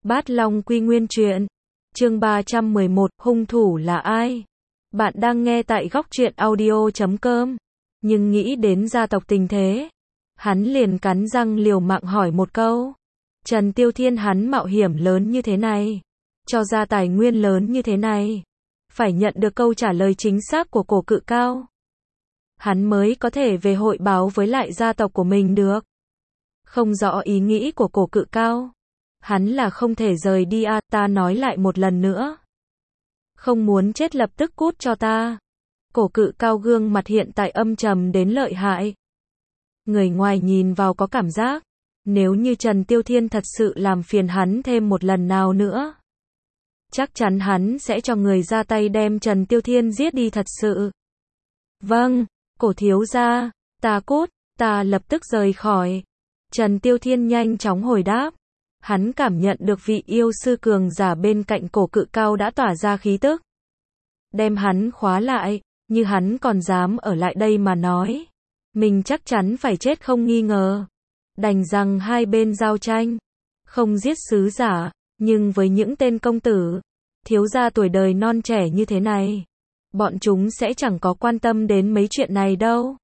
Bát Long Quy Nguyên truyện. Chương 311, hung thủ là ai? Bạn đang nghe tại góc truyện audio.com. Nhưng nghĩ đến gia tộc tình thế, hắn liền cắn răng liều mạng hỏi một câu. Trần Tiêu Thiên hắn mạo hiểm lớn như thế này, cho ra tài nguyên lớn như thế này, phải nhận được câu trả lời chính xác của Cổ Cự Cao, hắn mới có thể về hội báo với lại gia tộc của mình được. Không rõ ý nghĩ của Cổ Cự Cao, hắn là không thể rời đi à, ta nói lại một lần nữa. Không muốn chết lập tức cút cho ta. Cổ Cự Cao gương mặt hiện tại âm trầm đến lợi hại. Người ngoài nhìn vào có cảm giác, nếu như Trần Tiêu Thiên thật sự làm phiền hắn thêm một lần nào nữa, chắc chắn hắn sẽ cho người ra tay đem Trần Tiêu Thiên giết đi thật sự. Vâng, Cổ thiếu gia, ta cút, ta lập tức rời khỏi. Trần Tiêu Thiên nhanh chóng hồi đáp. Hắn cảm nhận được vị yêu sư cường giả bên cạnh Cổ Cự Cao đã tỏa ra khí tức, đem hắn khóa lại, như hắn còn dám ở lại đây mà nói, mình chắc chắn phải chết không nghi ngờ. Đành rằng hai bên giao tranh, không giết sứ giả, nhưng với những tên công tử, thiếu gia tuổi đời non trẻ như thế này, bọn chúng sẽ chẳng có quan tâm đến mấy chuyện này đâu.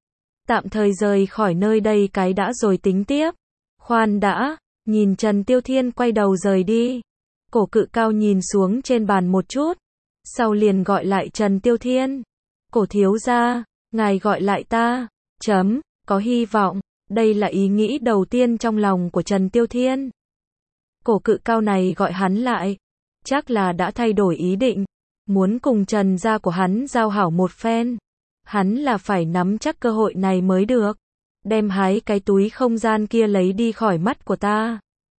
Tạm thời rời khỏi nơi đây cái đã rồi tính tiếp. Khoan đã. Nhìn Trần Tiêu Thiên quay đầu rời đi, Cổ Cự Cao nhìn xuống trên bàn một chút, sau liền gọi lại Trần Tiêu Thiên. Cổ thiếu gia, ngài gọi lại ta, có hy vọng, đây là ý nghĩ đầu tiên trong lòng của Trần Tiêu Thiên. Cổ Cự Cao này gọi hắn lại, chắc là đã thay đổi ý định, muốn cùng Trần gia của hắn giao hảo một phen. Hắn là phải nắm chắc cơ hội này mới được. Đem hái cái túi không gian kia lấy đi khỏi mắt của ta.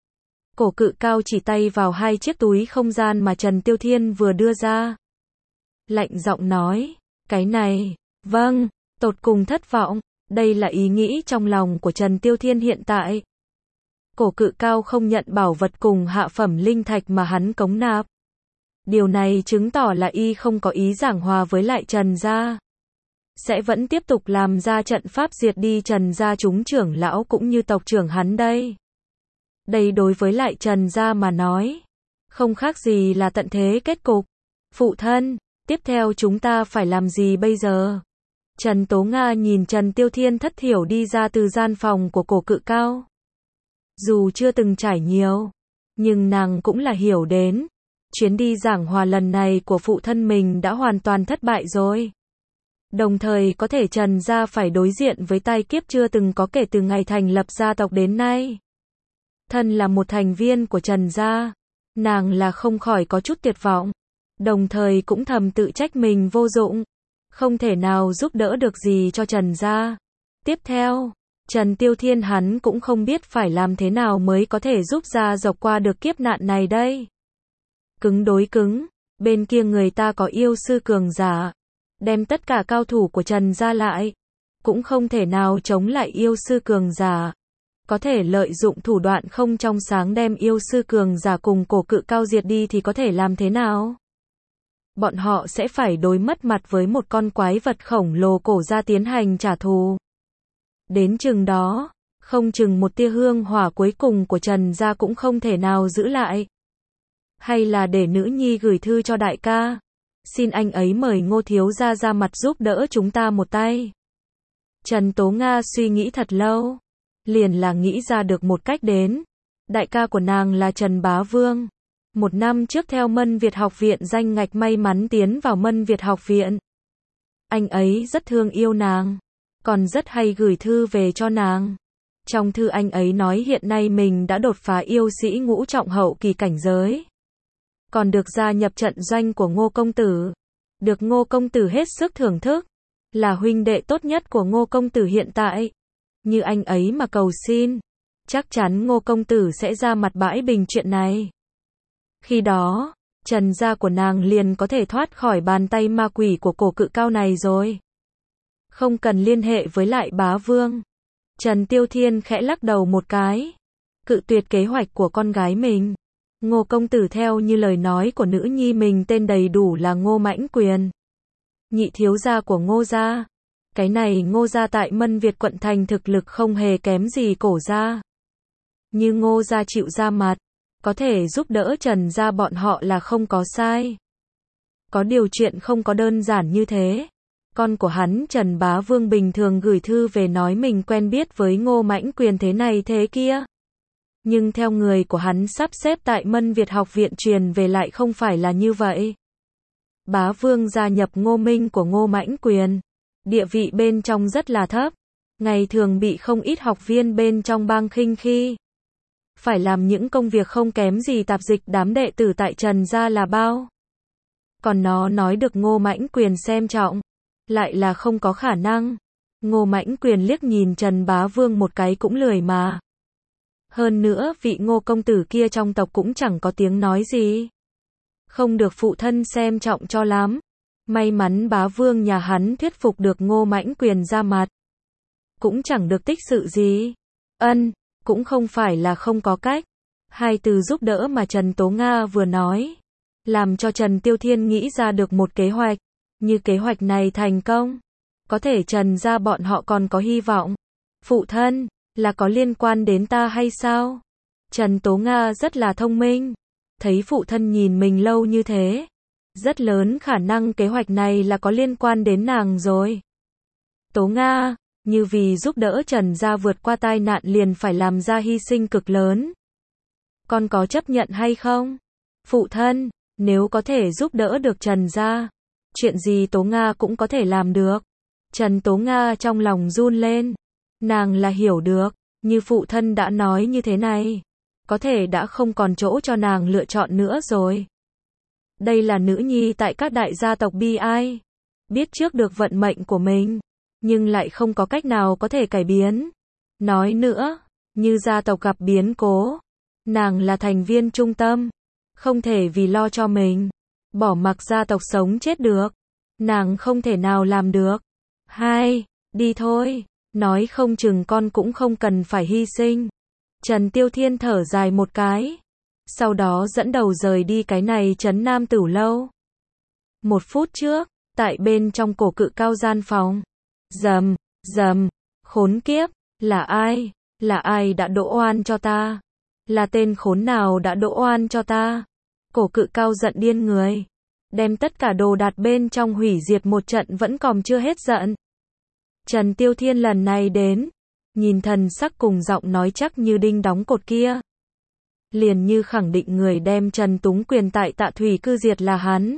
Cổ Cự Cao chỉ tay vào hai chiếc túi không gian mà Trần Tiêu Thiên vừa đưa ra. Lạnh giọng nói, cái này, vâng, tột cùng thất vọng, đây là ý nghĩ trong lòng của Trần Tiêu Thiên hiện tại. Cổ Cự Cao không nhận bảo vật cùng hạ phẩm linh thạch mà hắn cống nạp. Điều này chứng tỏ là y không có ý giảng hòa với lại Trần gia. Sẽ vẫn tiếp tục làm ra trận pháp diệt đi Trần gia chúng trưởng lão cũng như tộc trưởng hắn đây. Đây đối với lại Trần gia mà nói, không khác gì là tận thế kết cục. Phụ thân, tiếp theo chúng ta phải làm gì bây giờ? Trần Tố Nga nhìn Trần Tiêu Thiên thất thiểu đi ra từ gian phòng của Cổ Cự Cao. Dù chưa từng trải nhiều, nhưng nàng cũng là hiểu đến, chuyến đi giảng hòa lần này của phụ thân mình đã hoàn toàn thất bại rồi. Đồng thời có thể Trần gia phải đối diện với tai kiếp chưa từng có kể từ ngày thành lập gia tộc đến nay. Thân là một thành viên của Trần gia, nàng là không khỏi có chút tuyệt vọng, đồng thời cũng thầm tự trách mình vô dụng, không thể nào giúp đỡ được gì cho Trần gia. Tiếp theo, Trần Tiêu Thiên hắn cũng không biết phải làm thế nào mới có thể giúp gia dọc qua được kiếp nạn này đây. Cứng đối cứng, bên kia người ta có yêu sư cường giả, đem tất cả cao thủ của Trần gia lại, cũng không thể nào chống lại yêu sư cường giả. Có thể lợi dụng thủ đoạn không trong sáng đem yêu sư cường giả cùng Cổ Cự Cao diệt đi thì có thể làm thế nào? Bọn họ sẽ phải đối mất mặt với một con quái vật khổng lồ cổ gia tiến hành trả thù. Đến chừng đó, không chừng một tia hương hỏa cuối cùng của Trần gia cũng không thể nào giữ lại. Hay là để nữ nhi gửi thư cho đại ca, xin anh ấy mời Ngô thiếu gia ra mặt giúp đỡ chúng ta một tay. Trần Tố Nga suy nghĩ thật lâu, liền là nghĩ ra được một cách đến. Đại ca của nàng là Trần Bá Vương, một năm trước theo Mân Việt học viện danh ngạch may mắn tiến vào Mân Việt học viện. Anh ấy rất thương yêu nàng, còn rất hay gửi thư về cho nàng. Trong thư anh ấy nói hiện nay mình đã đột phá yêu sĩ ngũ trọng hậu kỳ cảnh giới, còn được gia nhập trận doanh của Ngô công tử, được Ngô công tử hết sức thưởng thức, là huynh đệ tốt nhất của Ngô công tử hiện tại. Như anh ấy mà cầu xin, chắc chắn Ngô công tử sẽ ra mặt bãi bình chuyện này. Khi đó, Trần gia của nàng liền có thể thoát khỏi bàn tay ma quỷ của Cổ Cự Cao này rồi. Không cần liên hệ với lại Bá Vương. Trần Tiêu Thiên khẽ lắc đầu một cái, cự tuyệt kế hoạch của con gái mình. Ngô công tử theo như lời nói của nữ nhi mình tên đầy đủ là Ngô Mãnh Quyền, nhị thiếu gia của Ngô gia. Cái này Ngô gia tại Mân Việt quận thành thực lực không hề kém gì Cổ gia. Như Ngô gia chịu ra mặt, có thể giúp đỡ Trần gia bọn họ là không có sai. Có điều chuyện không có đơn giản như thế. Con của hắn Trần Bá Vương bình thường gửi thư về nói mình quen biết với Ngô Mãnh Quyền thế này thế kia. Nhưng theo người của hắn sắp xếp tại Mân Việt học viện truyền về lại không phải là như vậy. Bá Vương gia nhập Ngô Minh của Ngô Mãnh Quyền. Địa vị bên trong rất là thấp. Ngày thường bị không ít học viên bên trong bang khinh khi. Phải làm những công việc không kém gì tạp dịch đám đệ tử tại Trần gia là bao. Còn nó nói được Ngô Mãnh Quyền xem trọng. Lại là không có khả năng. Ngô Mãnh Quyền liếc nhìn Trần Bá Vương một cái cũng lười mà. Hơn nữa vị Ngô công tử kia trong tộc cũng chẳng có tiếng nói gì. Không được phụ thân xem trọng cho lắm. May mắn Bá Vương nhà hắn thuyết phục được Ngô Mãnh Quyền ra mặt. Cũng chẳng được tích sự gì. Cũng không phải là không có cách. Hai từ giúp đỡ mà Trần Tố Nga vừa nói. Làm cho Trần Tiêu Thiên nghĩ ra được một kế hoạch. Như kế hoạch này thành công. Có thể Trần gia bọn họ còn có hy vọng. Phụ thân, là có liên quan đến ta hay sao? Trần Tố Nga rất là thông minh. Thấy phụ thân nhìn mình lâu như thế. Rất lớn khả năng kế hoạch này là có liên quan đến nàng rồi. Tố Nga, như vì giúp đỡ Trần gia vượt qua tai nạn liền phải làm ra hy sinh cực lớn. Con có chấp nhận hay không? Phụ thân, nếu có thể giúp đỡ được Trần gia, chuyện gì Tố Nga cũng có thể làm được. Trần Tố Nga trong lòng run lên. Nàng là hiểu được, như phụ thân đã nói như thế này. Có thể đã không còn chỗ cho nàng lựa chọn nữa rồi. Đây là nữ nhi tại các đại gia tộc bi ai. Biết trước được vận mệnh của mình. Nhưng lại không có cách nào có thể cải biến. Nói nữa, như gia tộc gặp biến cố. Nàng là thành viên trung tâm. Không thể vì lo cho mình. Bỏ mặc gia tộc sống chết được. Nàng không thể nào làm được. Đi thôi. Nói không chừng con cũng không cần phải hy sinh. Trần Tiêu Thiên thở dài một cái. Sau đó dẫn đầu rời đi cái này Trấn Nam Tửu Lâu. 1 phút trước, tại bên trong cổ cự cao gian phòng. Rầm, khốn kiếp, là ai? Là ai đã đỗ oan cho ta? Là tên khốn nào đã đỗ oan cho ta? Cổ cự cao giận điên người. Đem tất cả đồ đạc bên trong hủy diệt một trận vẫn còn chưa hết giận. Trần Tiêu Thiên lần này đến. Nhìn thần sắc cùng giọng nói chắc như đinh đóng cột kia. Liền như khẳng định người đem Trần Túng Quyền tại Tạ Thủy cư diệt là hắn.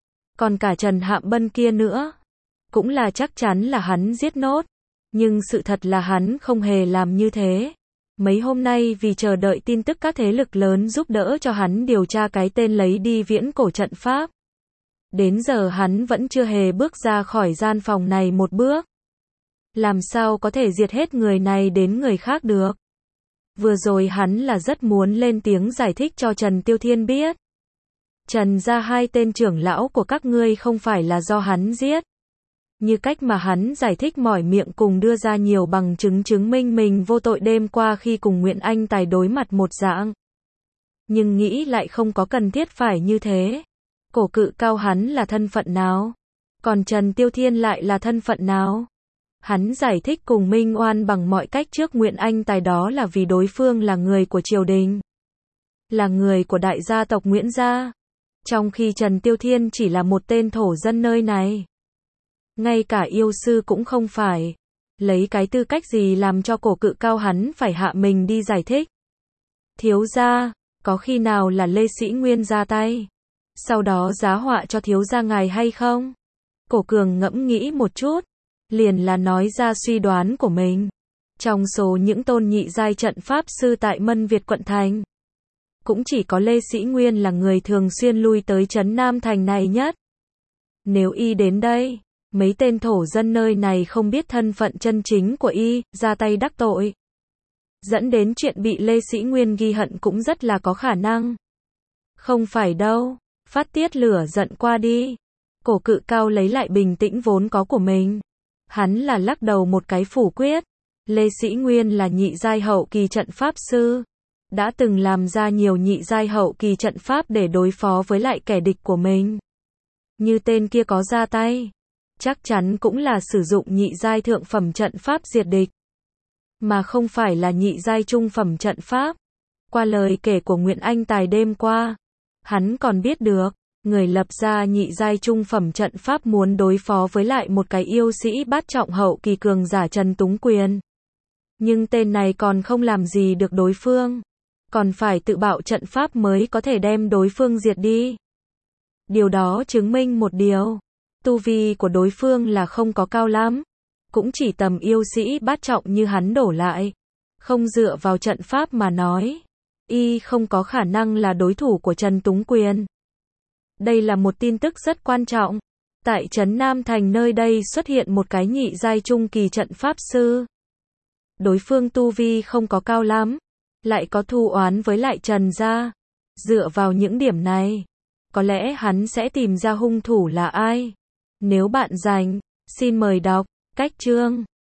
Còn cả Trần Hạm Bân kia nữa. Cũng là chắc chắn là hắn giết nốt. Nhưng sự thật là hắn không hề làm như thế. Mấy hôm nay vì chờ đợi tin tức các thế lực lớn giúp đỡ cho hắn điều tra cái tên lấy đi viễn cổ trận pháp. Đến giờ hắn vẫn chưa hề bước ra khỏi gian phòng này một bước. Làm sao có thể diệt hết người này đến người khác được. Vừa rồi hắn là rất muốn lên tiếng giải thích cho Trần Tiêu Thiên biết. Trần gia 2 tên trưởng lão của các ngươi không phải là do hắn giết. Như cách mà hắn giải thích mỏi miệng cùng đưa ra nhiều bằng chứng chứng minh mình vô tội đêm qua khi cùng Nguyễn Anh Tài đối mặt một dạng. Nhưng nghĩ lại không có cần thiết phải như thế. Cổ cự cao hắn là thân phận nào? Còn Trần Tiêu Thiên lại là thân phận nào? Hắn giải thích cùng Minh Oan bằng mọi cách trước Nguyễn Anh Tài đó là vì đối phương là người của triều đình. Là người của đại gia tộc Nguyễn gia. Trong khi Trần Tiêu Thiên chỉ là một tên thổ dân nơi này. Ngay cả yêu sư cũng không phải. Lấy cái tư cách gì làm cho cổ cự cao hắn phải hạ mình đi giải thích. Thiếu gia, có khi nào là Lê Sĩ Nguyên ra tay? Sau đó giá họa cho thiếu gia ngài hay không? Cổ Cường ngẫm nghĩ một chút. Liền là nói ra suy đoán của mình. Trong số những tôn nhị giai trận pháp sư tại Mân Việt quận thành. Cũng chỉ có Lê Sĩ Nguyên là người thường xuyên lui tới Trấn Nam Thành này nhất. Nếu y đến đây, mấy tên thổ dân nơi này không biết thân phận chân chính của y, ra tay đắc tội. Dẫn đến chuyện bị Lê Sĩ Nguyên ghi hận cũng rất là có khả năng. Không phải đâu, phát tiết lửa giận qua đi. Cổ cự cao lấy lại bình tĩnh vốn có của mình. Hắn là lắc đầu một cái phủ quyết. Lê Sĩ Nguyên là nhị giai hậu kỳ trận pháp sư. Đã từng làm ra nhiều nhị giai hậu kỳ trận pháp để đối phó với lại kẻ địch của mình. Như tên kia có ra tay. Chắc chắn cũng là sử dụng nhị giai thượng phẩm trận pháp diệt địch. Mà không phải là nhị giai trung phẩm trận pháp. Qua lời kể của Nguyễn Anh Tài đêm qua, hắn còn biết được, người lập ra nhị giai trung phẩm trận pháp muốn đối phó với lại một cái yêu sĩ bát trọng hậu kỳ cường giả Trần Túng Quyền. Nhưng tên này còn không làm gì được đối phương, còn phải tự bạo trận pháp mới có thể đem đối phương diệt đi. Điều đó chứng minh một điều, tu vi của đối phương là không có cao lắm, cũng chỉ tầm yêu sĩ bát trọng như hắn đổ lại. Không dựa vào trận pháp mà nói, y không có khả năng là đối thủ của Trần Túng Quyền. Đây là một tin tức rất quan trọng. Tại trấn Nam Thành nơi đây xuất hiện một cái nhị giai trung kỳ trận pháp sư. Đối phương tu vi không có cao lắm, lại có thù oán với lại Trần gia. Dựa vào những điểm này, có lẽ hắn sẽ tìm ra hung thủ là ai. Nếu bạn rảnh, xin mời đọc cách chương.